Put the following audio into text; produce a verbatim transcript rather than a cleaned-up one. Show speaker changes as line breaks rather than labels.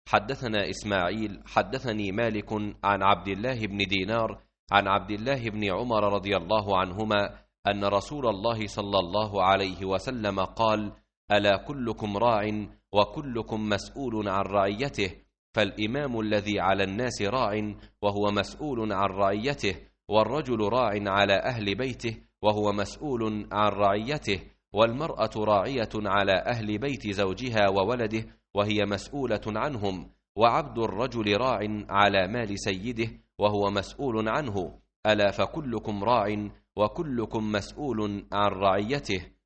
حدثنا إسماعيل حدثني مالك عن عبد الله بن دينار عن عبد الله بن عمر رضي الله عنهما أن رسول الله صلى الله عليه وسلم قال: ألا كلكم راع وكلكم مسؤول عن رعيته، فالإمام الذي على الناس راع وهو مسؤول عن رعيته، والرجل راع على أهل بيته وهو مسؤول عن رعيته، والمرأة راعية على أهل بيت زوجها وولده وهي مسؤولة عنهم، وعبد الرجل راع على مال سيده وهو مسؤول عنه. ألا فكلكم راع وكلكم مسؤول عن رعيته.